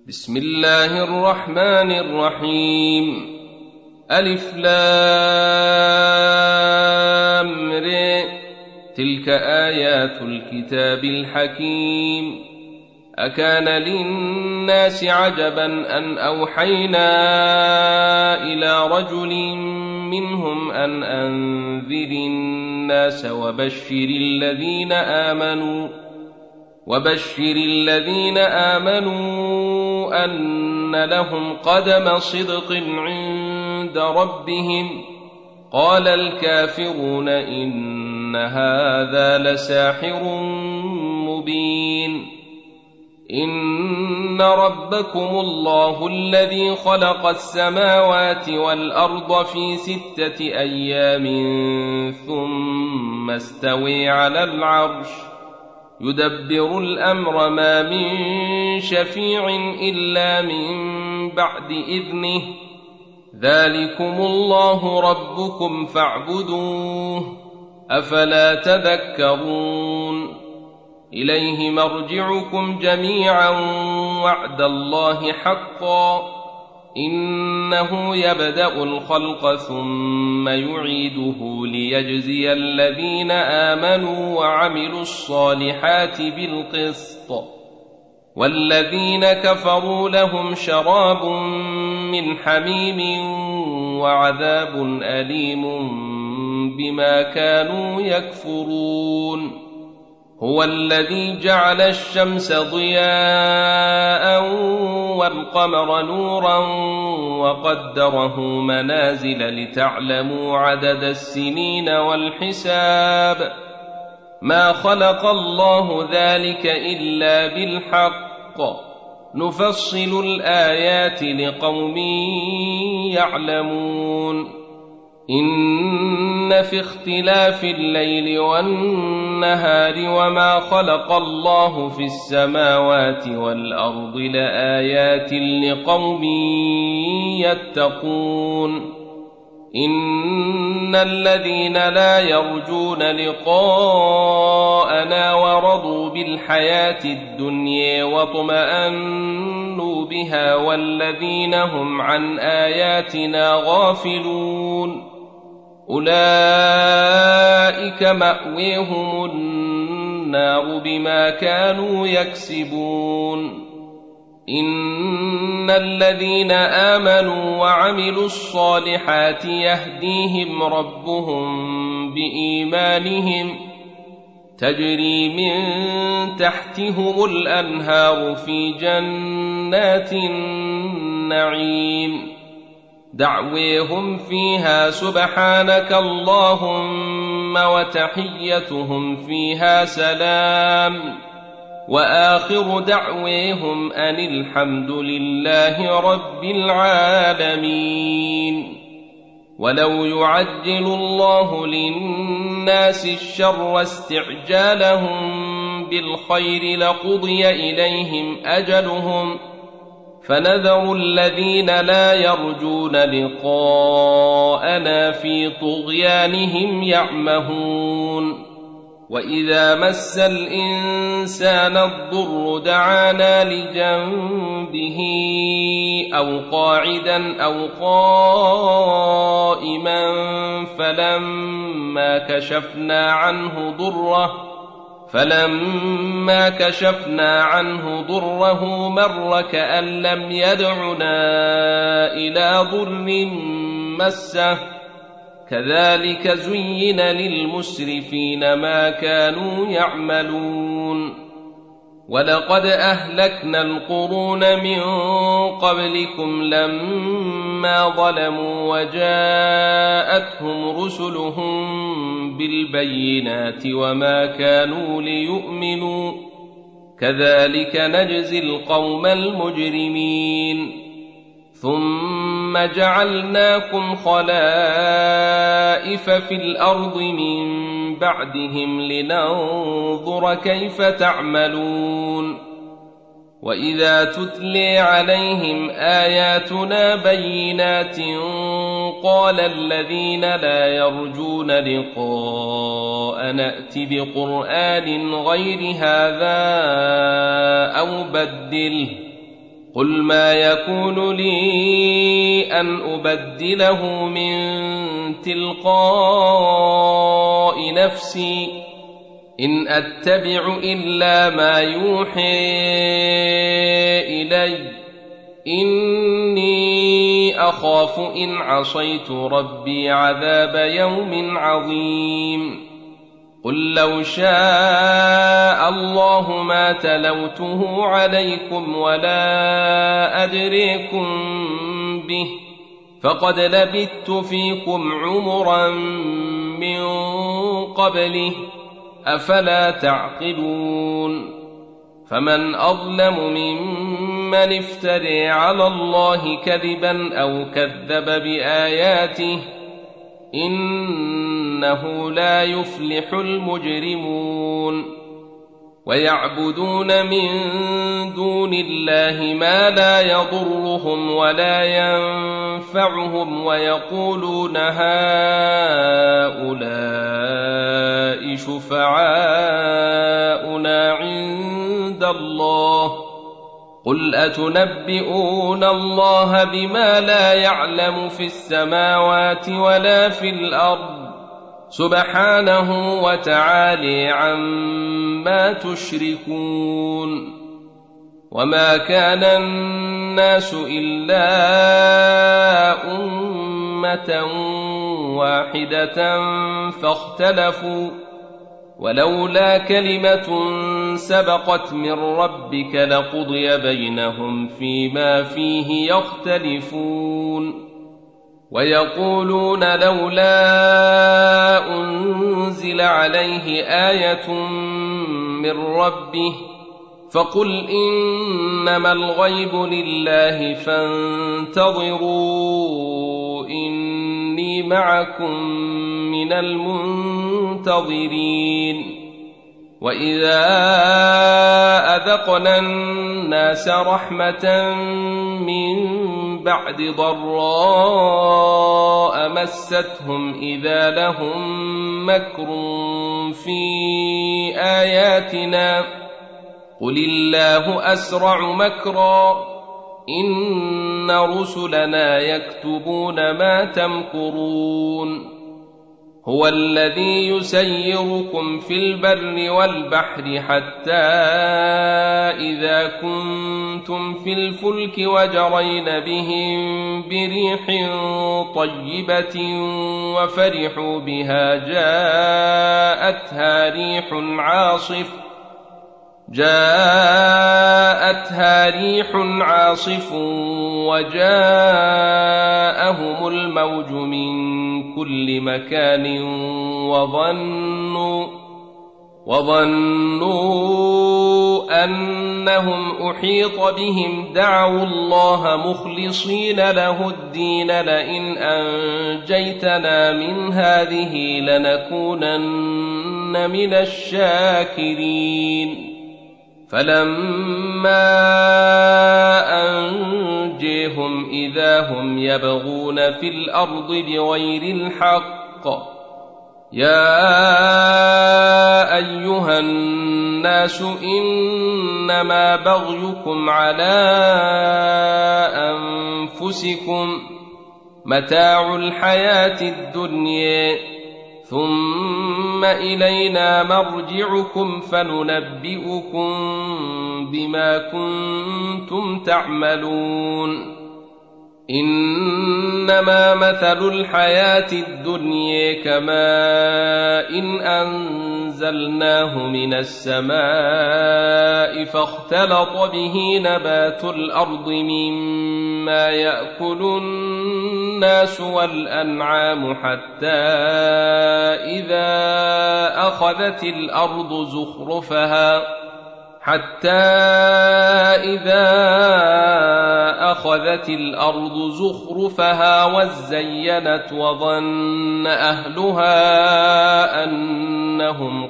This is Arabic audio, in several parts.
بسم الله الرحمن الرحيم. ألف لام ر. تلك آيات الكتاب الحكيم. أكان للناس عجبا أن أوحينا إلى رجل منهم أن أنذر الناس وبشر الذين آمنوا أن لهم قدم صدق عند ربهم. قال الكافرون إن هذا لساحر مبين. إن ربكم الله الذي خلق السماوات والأرض في 6 أيام ثم استوى على العرش يدبر الأمر ما من شفيع إلا من بعد إذنه. ذلكم الله ربكم فاعبدوه أفلا تذكرون. إليه مرجعكم جميعا وعد الله حقا إنه يبدأ الخلق ثم يعيده ليجزي الذين آمنوا وعملوا الصالحات بالقسط والذين كفروا لهم شراب من حميم وعذاب أليم بما كانوا يكفرون. هو الذي جعل الشمس ضياء والقمر نورا وقدره منازل لتعلموا عدد السنين والحساب. ما خلق الله ذلك إلا بالحق نفصل الآيات لقوم يعلمون. إن في اختلاف الليل والنهار وما خلق الله في السماوات والأرض لآيات لقوم يتقون. إن الذين لا يرجون لقاءنا ورضوا بالحياة الدنيا واطمأنوا بها والذين هم عن آياتنا غافلون أولئك مأويهم النار بما كانوا يكسبون. إن الذين آمنوا وعملوا الصالحات يهديهم ربهم بإيمانهم تجري من تحتهم الأنهار في جنات النعيم دعويهم فيها سبحانك اللهم وتحيتهم فيها سلام وآخر دعويهم أن الحمد لله رب العالمين. ولو يعجل الله للناس الشر استعجالهم بالخير لقضي إليهم أجلهم فنذر الذين لا يرجون لقاءنا في طغيانهم يعمهون. وإذا مس الإنسان الضر دعانا لجنبه أو قاعدا أو قائما فلما كشفنا عنه ضره مر كأن لم يدعنا إلى ضر مسه كذلك زين للمسرفين ما كانوا يعملون. ولقد أهلكنا القرون من قبلكم لما ظلموا وجاءتهم رسلهم بالبينات وما كانوا ليؤمنوا كذلك نجزي القوم المجرمين. ثم جعلناكم خلائف في الأرض من بعدهم لننظر كيف تعملون. وإذا تتلي عليهم آياتنا بينات قال الذين لا يرجون لقاءنا ائت بقرآن غير هذا أو بدله قل ما يكون لي أن أبدله من تلقاء نفسي إن أتبع إلا ما يوحي إلي إني أخاف إن عصيت ربي عذاب يوم عظيم قل لو شاء الله ما تلوته عليكم ولا أدريكم به فقد لبثت فيكم عمرا من قبله أفلا تعقلون فمن أظلم ممن افتري على الله كذبا أو كذب بآياته إنه لا يفلح المجرمون ويعبدون من دون الله ما لا يضرهم ولا ينفعهم ويقولون هؤلاء شفعاؤنا عند الله قل أتنبئون الله بما لا يعلم في السماوات ولا في الأرض سبحانه وتعالى عما تشركون وما كان الناس إلا أمة واحدة فاختلفوا ولولا كلمة سبقت من ربك لقضي بينهم فيما فيه يختلفون ويقولون لولا أنزل عليه آية من ربه فقل إنما الغيب لله فانتظروا إني معكم من المنتظرين وإذا أذقنا الناس رحمة من بعد ضراء مستهم إذا لهم مكر في آياتنا قل الله أسرع مكرا إن رسلنا يكتبون ما تمكرون هو الذي يسيركم في البر والبحر حتى إذا كنتم في الفلك وجرين بهم بريح طيبة وفرحوا بها جاءتها ريح عاصف وجاءهم الموج من كل مكان وظنوا أنهم أحيط بهم دعوا الله مخلصين له الدين لئن أنجيتنا من هذه لنكونن من الشاكرين فلما أنجيهم إذا هم يبغون في الأرض بغير الحق يا أيها الناس إنما بغيكم على أنفسكم متاع الحياة الدنيا ثم إلينا مرجعكم فننبئكم بما كنتم تعملون إنما مثل الحياة الدنيا كماء إن أنزلناه من السماء فاختلط به نبات الأرض مما يأكل الناس والأنعام حتى إذا أخذت الأرض زخرفها وزينت وظن أهلها أنهم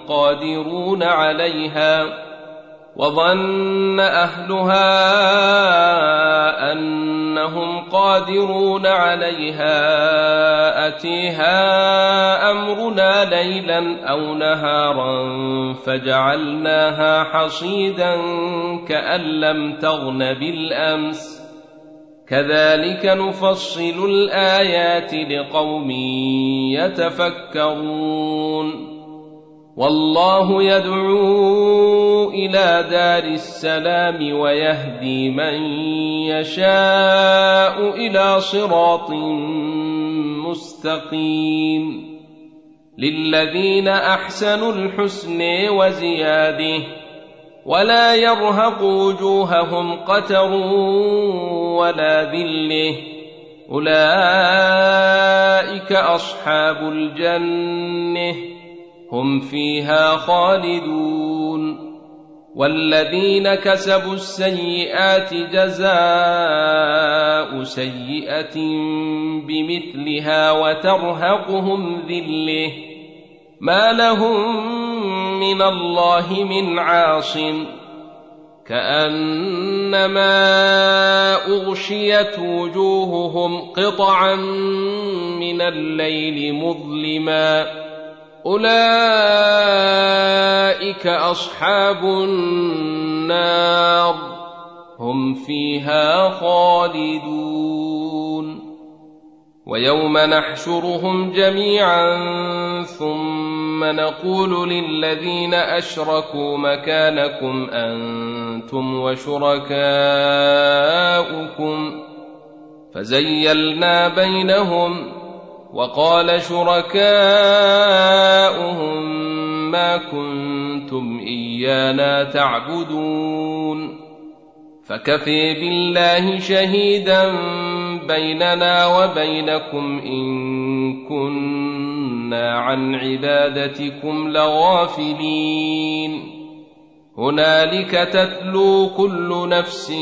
أنهم قادرون عليها أتيها أمرنا ليلا أو نهارا فجعلناها حصيدا كأن لم تغن بالأمس كذلك نفصل الآيات لقوم يتفكرون والله يدعو إلى دار السلام ويهدي من يشاء إلى صراط مستقيم للذين أحسنوا الحسن وزيادة ولا يرهق وجوههم قتر ولا ذله أولئك أصحاب الجنة هم فيها خالدون والذين كسبوا السيئات جزاء سيئة بمثلها وترهقهم ذلة ما لهم من الله من عاصم كأنما أغشيت وجوههم قطعا من الليل مظلما أولئك أصحاب النار هم فيها خالدون ويوم نحشرهم جميعا ثم نقول للذين أشركوا مكانكم أنتم وشركاؤكم فزيلنا بينهم وقال شركاؤهم ما كنتم إيانا تعبدون فكفى بالله شهيدا بيننا وبينكم إن كنا عن عبادتكم لغافلين هنالك تتلو كل نفس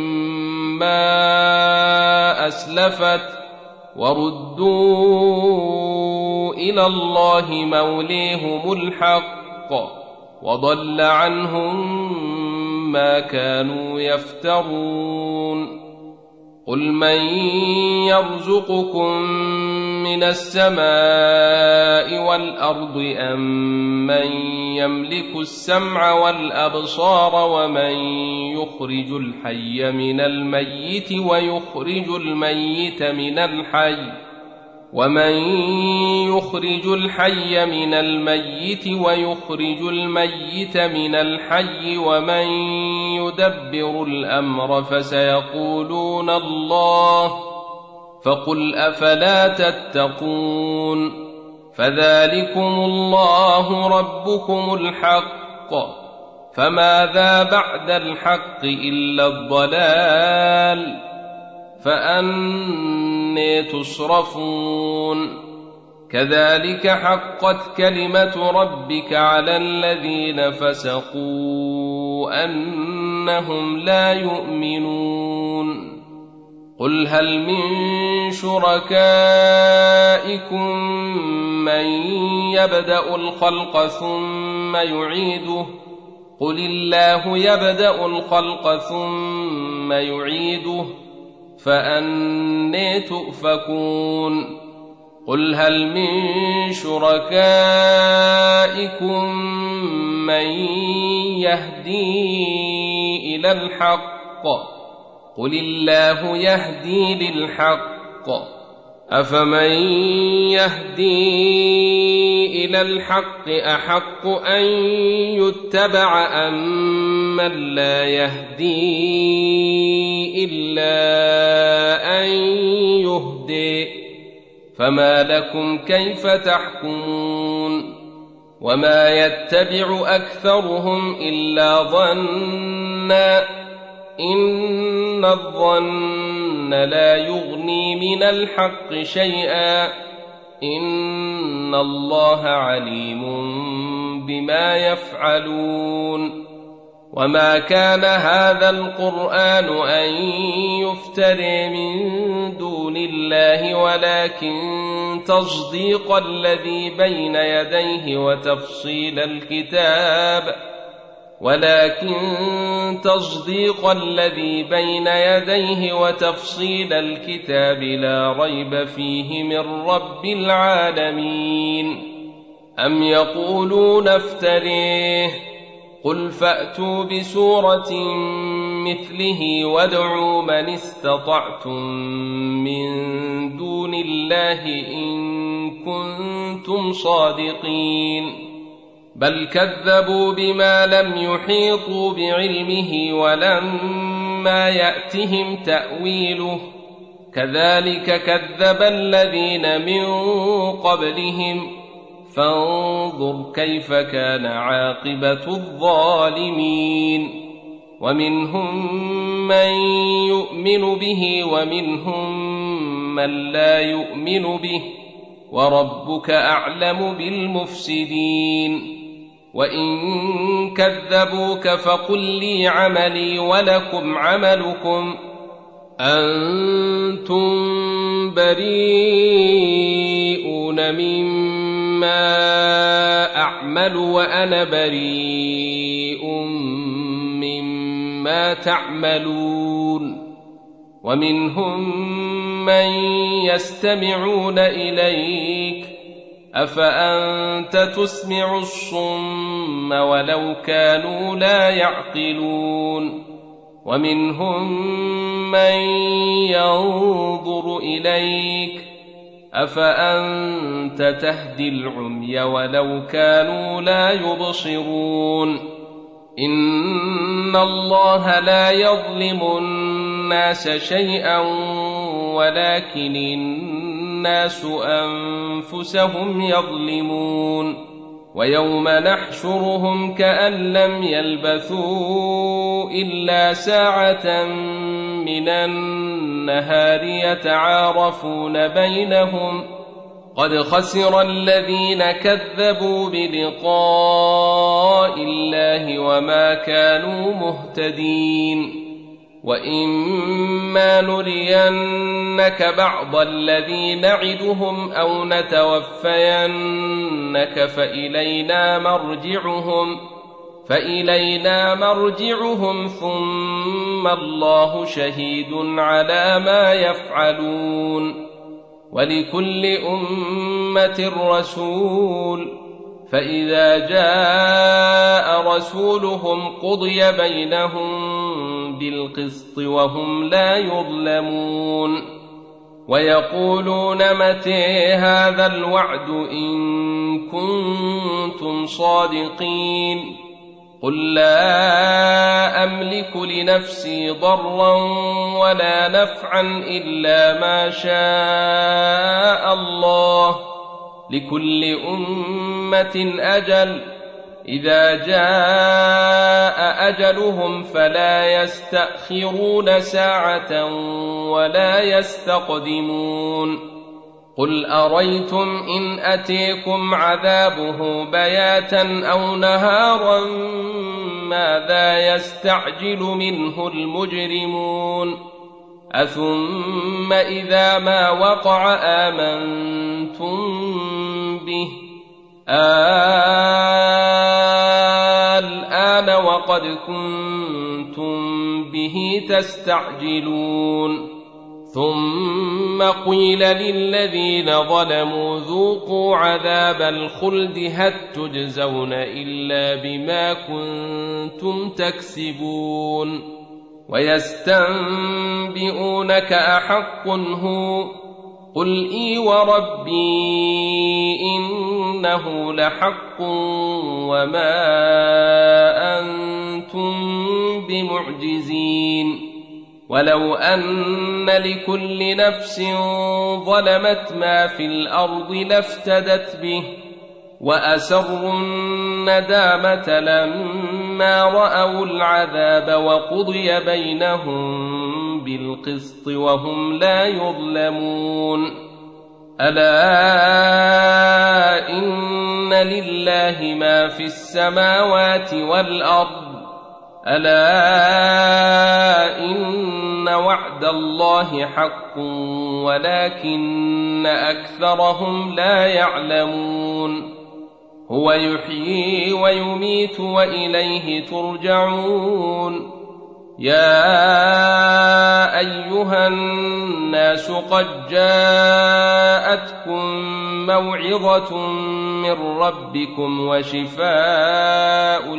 ما أسلفت وردوا إلى الله موليهم الحق وضل عنهم ما كانوا يفترون قل من يرزقكم من السماء والأرض أم من يملك السمع والأبصار ومن يخرج الحي من الميت ويخرج الميت من الحي ومن يخرج الحي من الميت ويخرج الميت من الحي ومن يدبر الأمر فسيقولون الله فقل أفلا تتقون فذلكم الله ربكم الحق فماذا بعد الحق إلا الضلال فأنى تصرفون كذلك حقت كلمة ربك على الذين فسقوا أنهم لا يؤمنون قل هل من شركائكم من يبدأ الخلق ثم يعيده قل الله يبدأ الخلق ثم يعيده فأنى تؤفكون قل هل من شركائكم من يهدي إلى الحق قل الله يهدي للحق أفمن يهدي إلى الحق أحق أن يتبع أم من لا يهدي إلا أن يهدي فما لكم كيف تحكمون وما يتبع أكثرهم إلا ظنا إن الظن لا يغني من الحق شيئا إن الله عليم بما يفعلون وما كان هذا القرآن أن يفترى من دون الله ولكن تصديق الذي بين يديه وتفصيل الكتاب ولكن تصديق الذي بين يديه وتفصيل الكتاب لا ريب فيه من رب العالمين. أم يقولون افتريه قل فأتوا بسورة مثله وادعوا من استطعتم من دون الله إن كنتم صادقين. بل كذبوا بما لم يحيطوا بعلمه ولما يأتهم تأويله كذلك كذب الذين من قبلهم فانظر كيف كان عاقبة الظالمين. ومنهم من يؤمن به ومنهم من لا يؤمن به وربك أعلم بالمفسدين. وإن كذبوك فقل لي عملي ولكم عملكم أنتم بريئون مما أعمل وأنا بريء مما تعملون. ومنهم من يستمعون إليك أفأنت تسمع الصم ولو كانوا لا يعقلون. ومنهم من ينظر إليك أفأنت تهدي العمي ولو كانوا لا يبصرون. إن الله لا يظلم الناس شيئا ولكن الناس أنفسهم يظلمون. ويوم نحشرهم كأن لم يلبثوا إلا ساعة من النهار يتعارفون بينهم قد خسر الذين كذبوا بلقاء الله وما كانوا مهتدين. وإما نرينك بعض الذي نعدهم أو نتوفينك فإلينا مرجعهم ثم الله شهيد على ما يفعلون. ولكل أمة رسول فإذا جاء رسولهم قضي بينهم بالقسط وهم لا يظلمون. ويقولون متى هذا الوعد إن كنتم صادقين قل لا أملك لنفسي ضرا ولا نفعا إلا ما شاء الله لكل أمة أجل إذا جاء أجلهم فلا يستأخرون ساعة ولا يستقدمون. قل أريتم إن أتيكم عذابه بياتا أو نهارا ماذا يستعجل منه المجرمون أثم إذا ما وقع آمنتم به الآن وقد كنتم به تستعجلون. ثم قيل للذين ظلموا ذوقوا عذاب الخلد هل تجزون إلا بما كنتم تكسبون. ويستنبئونك أحق هو قل إي وربي إنه لحق وما أنتم بمعجزين. ولو أن لكل نفس ظلمت ما في الأرض لافتدت به وأسروا الندامة لما رأوا العذاب وقضي بينهم بالقسط وهم لا يظلمون. ألا إن لله ما في السماوات والأرض ألا إن وعد الله حق ولكن أكثرهم لا يعلمون. هو يحيي ويميت وإليه ترجعون. يا أيها الناس قد جاءتكم موعظة من ربكم وشفاء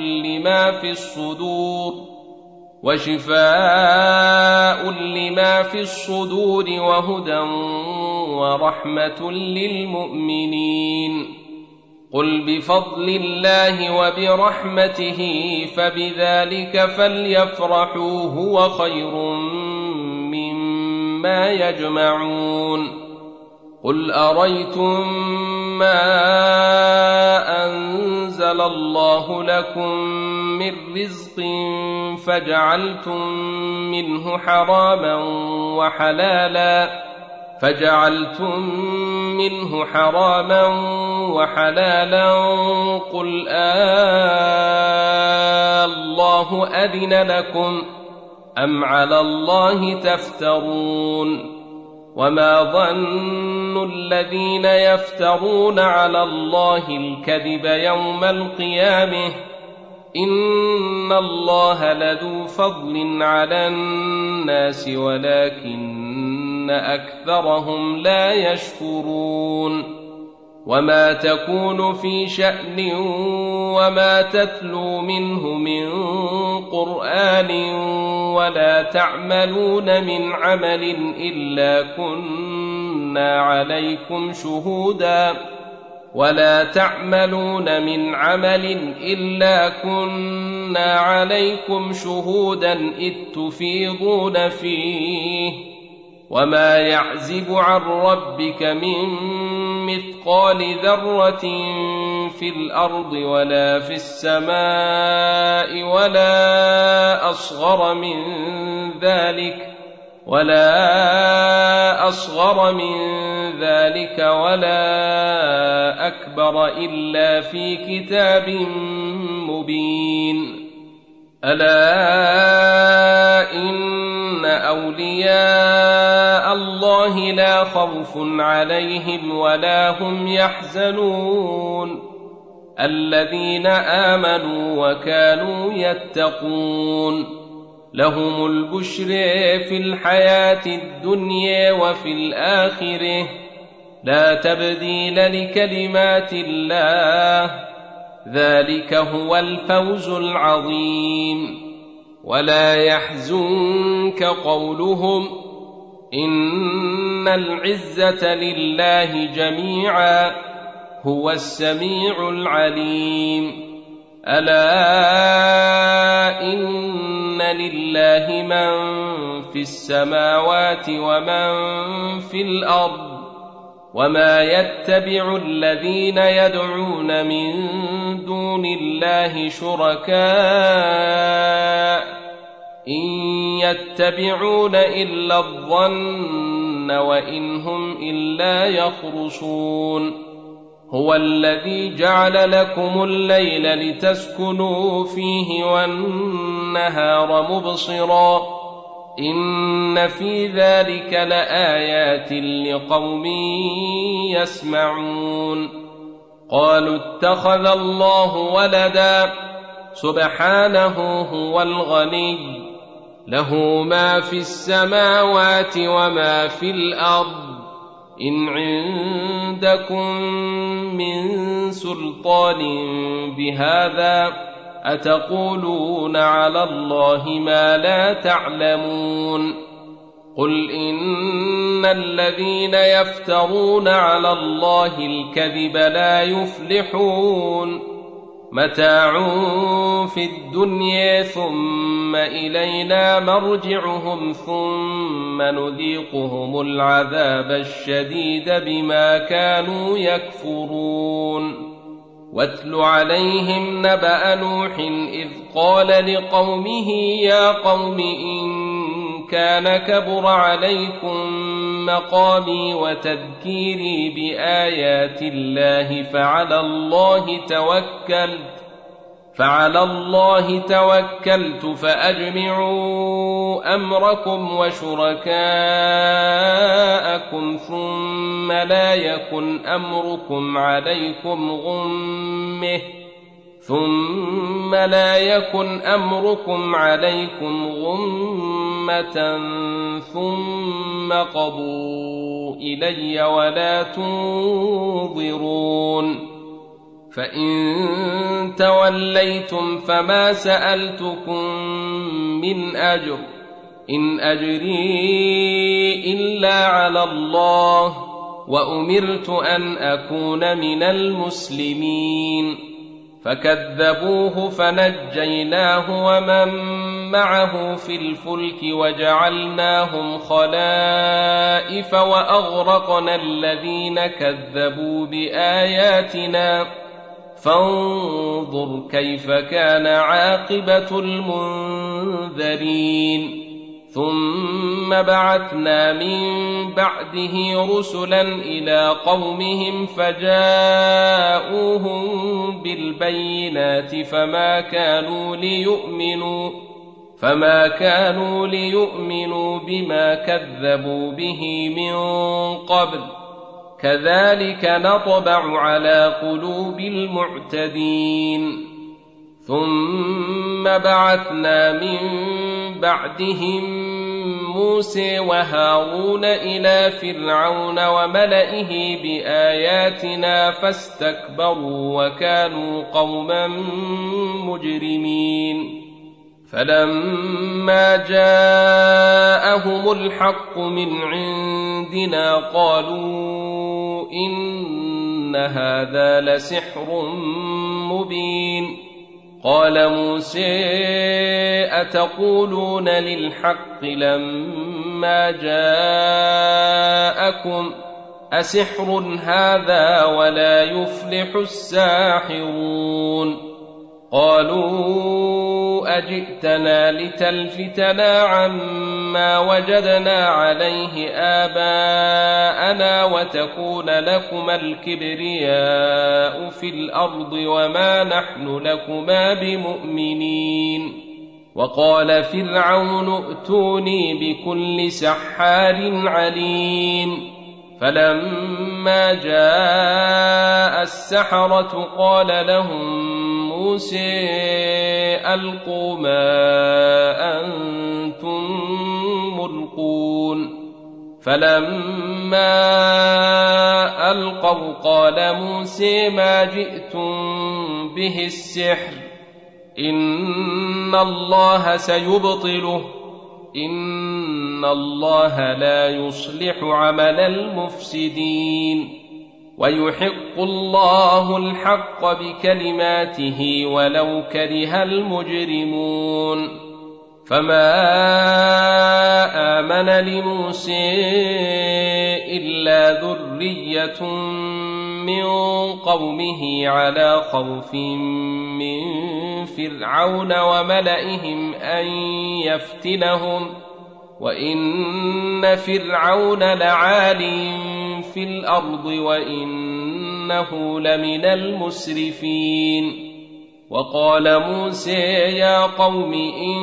لما في الصدور وهدى ورحمة للمؤمنين. قل بفضل الله وبرحمته فبذلك فليفرحوا هو خير مما يجمعون. قل أريتم ما أنزل الله لكم من رزق فجعلتم منه حراما وحلالا قل الله أذن لكم أم على الله تفترون. وما ظن الذين يفترون على الله الكذب يوم القيامة إن الله لذو فضل على الناس ولكن أكثرهم لا يشكرون. وما تكون في شأن وما تتلو منه من قرآن ولا تعملون من عمل إلا كنا عليكم شهودا إذ تفيضون فيه. وما يعزب عن ربك من مثقال ذرة في الأرض ولا في السماء ولا أصغر من ذلك ولا أكبر إلا في كتاب مبين. ألا إن أولياء الله لا خوف عليهم ولا هم يحزنون الذين آمنوا وكانوا يتقون. لهم البشر في الحياة الدنيا وفي الآخرة لا تبديل لكلمات الله ذلك هو الفوز العظيم. ولا يحزنك قولهم إن العزة لله جميعا هو السميع العليم. ألا إن لله من في السماوات ومن في الأرض وما يتبع الذين يدعون من دون الله شركاء إن يتبعون إلا الظن وإن هم إلا يخرصون. هو الذي جعل لكم الليل لتسكنوا فيه والنهار مبصرا إن في ذلك لآيات لقوم يسمعون. قالوا اتخذ الله ولدا سبحانه هو الغني له ما في السماوات وما في الأرض إن عندكم من سلطان بهذا أتقولون على الله ما لا تعلمون. قل إن الذين يفترون على الله الكذب لا يفلحون متاع في الدنيا ثم إلينا مرجعهم ثم نذيقهم العذاب الشديد بما كانوا يكفرون. واتل عليهم نبأ نوح إذ قال لقومه يا قوم إن كان كبر عليكم مقامي وتذكيري فعلى الله توكلت فأجمعوا أمركم وشركاءكم ثم لا يكن أمركم عليكم غمة ثم قضوا إلي ولا تنظرون. فإن توليتم فما سألتكم من أجر إن أجري إلا على الله وأمرت أن أكون من المسلمين. فكذبوه فنجيناه ومن معه في الفلك وجعلناهم خلائف وأغرقنا الذين كذبوا بآياتنا فانظر كيف كان عاقبة المنذرين. ثم بعثنا من بعده رسلا إلى قومهم فجاءوهم بالبينات فما كانوا ليؤمنوا بما كذبوا به من قبل كذلك نطبع على قلوب المعتدين. ثم بعثنا من بعدهم موسى وهارون إلى فرعون وملئه بآياتنا فاستكبروا وكانوا قوما مجرمين. فلما جاءهم الحق من عندنا قالوا إن هذا لسحر مبين. قال موسى أتقولون للحق لما جاءكم أسحر هذا ولا يفلح الساحرون. قالوا أجئتنا لتلفتنا عما وجدنا عليه آباءنا وتكون لكما الكبرياء في الأرض وما نحن لكما بمؤمنين. وقال فرعون ائتوني بكل سحار عليم. فلما جاء السحرة قال لهم موسى ألقوا ما أنتم ملقون. فلما ألقوا قال موسى ما جئتم به السحر إن الله سيبطله إن الله لا يصلح عمل المفسدين ويحق الله الحق بكلماته ولو كره المجرمون. فما آمن لموسى إلا ذرية من قومه على خوف من فرعون وملئهم أن يفتنهم وإن فرعون لعال في الأرض وإنه لمن المسرفين. وقال موسى يا قوم إن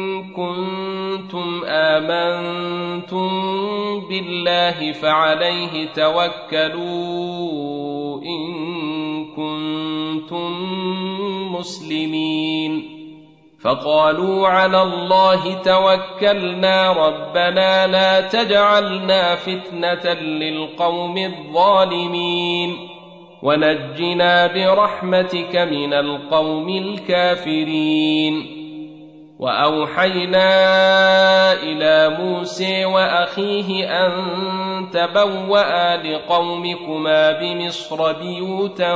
كنتم آمنتم بالله فعليه توكلوا إن كنتم مسلمين. فقالوا على الله توكلنا ربنا لا تجعلنا فتنة للقوم الظالمين ونجنا برحمتك من القوم الكافرين. وأوحينا إلى موسى وأخيه أن تبوأ لقومكما بمصر بيوتا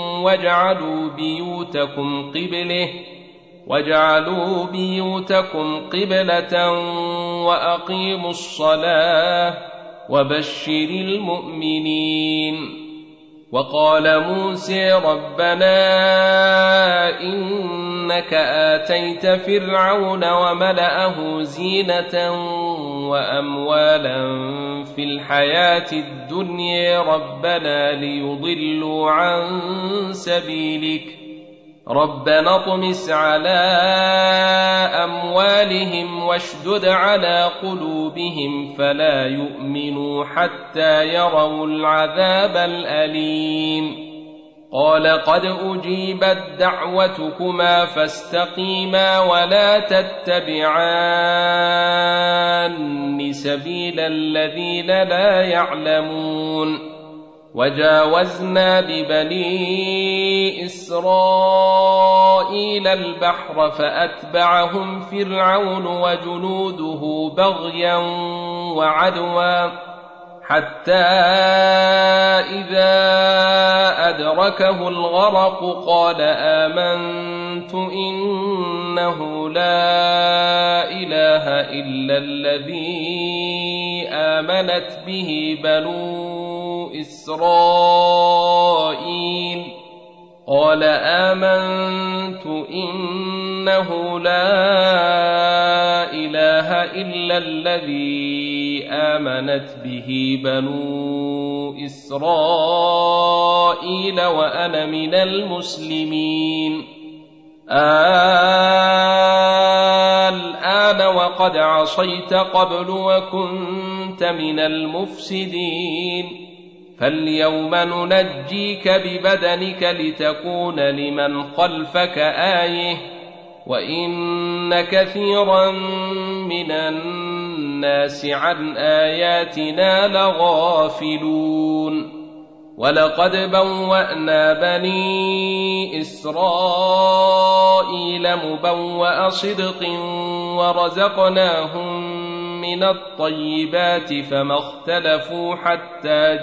واجعلوا بيوتكم قبلة وأقيموا الصلاة وبشر المؤمنين. وقال موسى ربنا إنك آتيت فرعون وملأه زينة وأموالا في الحياة الدنيا ربنا ليضلوا عن سبيلك ربنا اطمس على أموالهم واشدد على قلوبهم فلا يؤمنوا حتى يروا العذاب الأليم قال قد أجيبت دعوتكما فاستقيما ولا تتبعان سبيل الذين لا يعلمون وجاوزنا ببني إسرائيل البحر فأتبعهم فرعون وجنوده بغيا وعدوا حتى إذا أدركه الغرق قال آمنت إنه لا إله إلا الذي آمنت به بنو إسرائيل قال آمنت إنه لا إله إلا الذي آمنت به بنو إسرائيل وأنا من المسلمين الآن وقد عصيت قبل وكنت من المفسدين فاليوم ننجيك ببدنك لتكون لمن خلفك آية وإن كثيرا من الناس عن آياتنا لغافلون ولقد بوأنا بني إسرائيل مبوأ صدق ورزقناهم من الطيبات فما اختلفوا حتى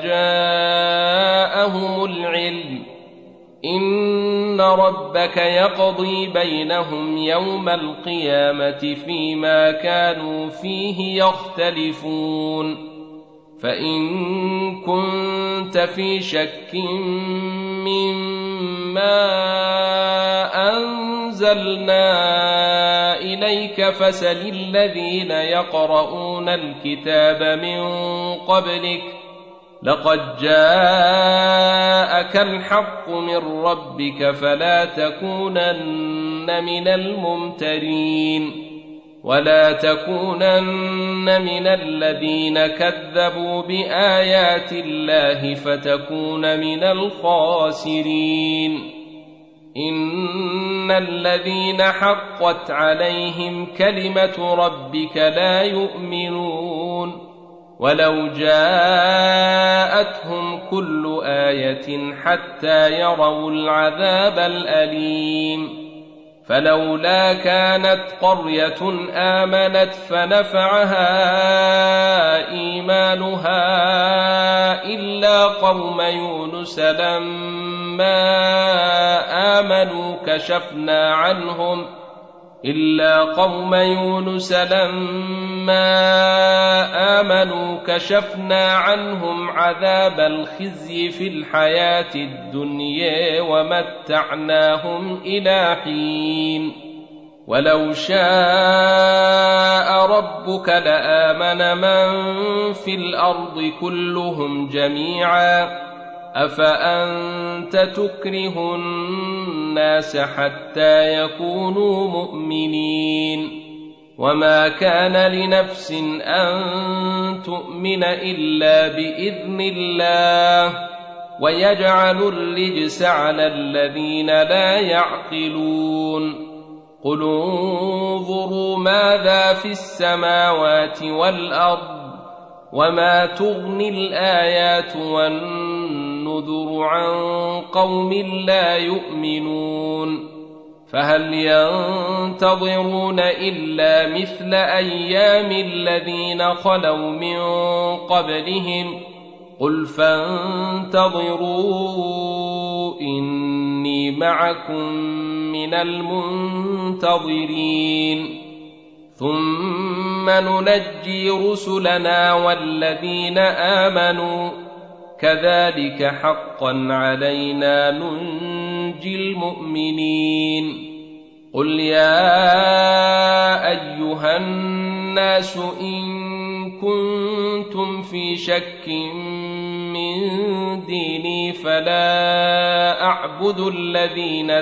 جاءهم العلم إن ربك يقضي بينهم يوم القيامة فيما كانوا فيه يختلفون فإن كنت في شك مما أنزلنا إليك فسل الذين يقرؤون الكتاب من قبلك لقد جاءك الحق من ربك فلا تكونن من الممترين ولا تكونن من الذين كذبوا بآيات الله فتكون من الخاسرين إن الذين حقت عليهم كلمة ربك لا يؤمنون ولو جاءتهم كل آية حتى يروا العذاب الأليم فلولا كانت قرية آمنت فنفعها إيمانها إلا قوم يونس لما آمنوا كشفنا عنهم عذاب الخزي في الحياة الدنيا ومتعناهم إلى حين ولو شاء ربك لآمن من في الأرض كلهم جميعا أفأنت تكره الناس حتى يكونوا مؤمنين وما كان لنفس أن تؤمن إلا بإذن الله ويجعل الرجس على الذين لا يعقلون قل انظروا ماذا في السماوات والأرض وما تغني الآيات والنذر عن قوم لا يؤمنون فهل ينتظرون إلا مثل أيام الذين خلوا من قبلهم قل فانتظروا إني معكم من المنتظرين ثم ننجي رسلنا والذين آمنوا كذلك حقا علينا ننجي المؤمنين قل يا أيها الناس إن كنتم في شك من ديني فلا أعبد الذين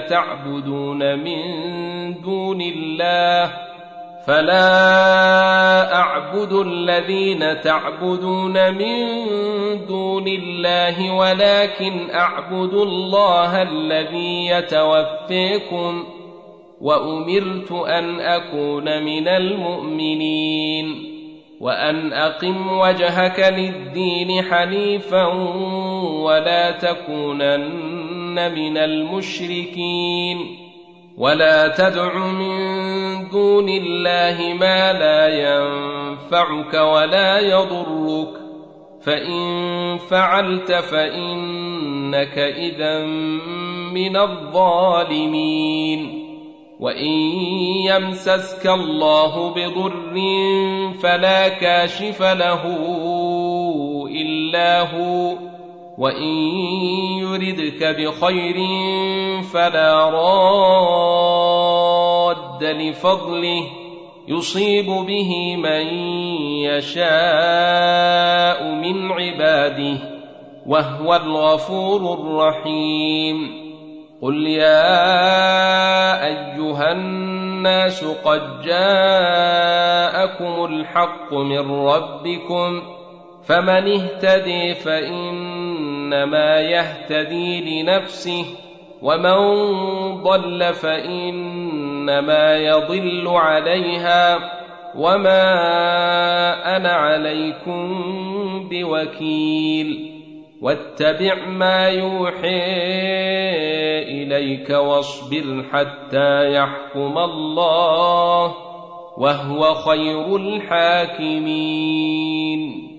تعبدون من دون الله ولكن أعبد الله الذي يتوفيكم وأمرت أن أكون من المؤمنين وأن أقم وجهك للدين حنيفا ولا تكونن من المشركين ولا تدع من دون الله ما لا ينفعك ولا يضرك فإن فعلت فإنك إذا من الظالمين وإن يمسسك الله بضر فلا كاشف له إلا هو وإن يردك بخير فلا راد لفضله يصيب به من يشاء من عباده وهو الغفور الرحيم قل يا أيها الناس قد جاءكم الحق من ربكم فمن اهتدي فإنما يهتدي لنفسه ومن ضل فإنما يضل عليها وما أنا عليكم بوكيل واتبع ما يوحي إليك واصبر حتى يحكم الله وهو خير الحاكمين.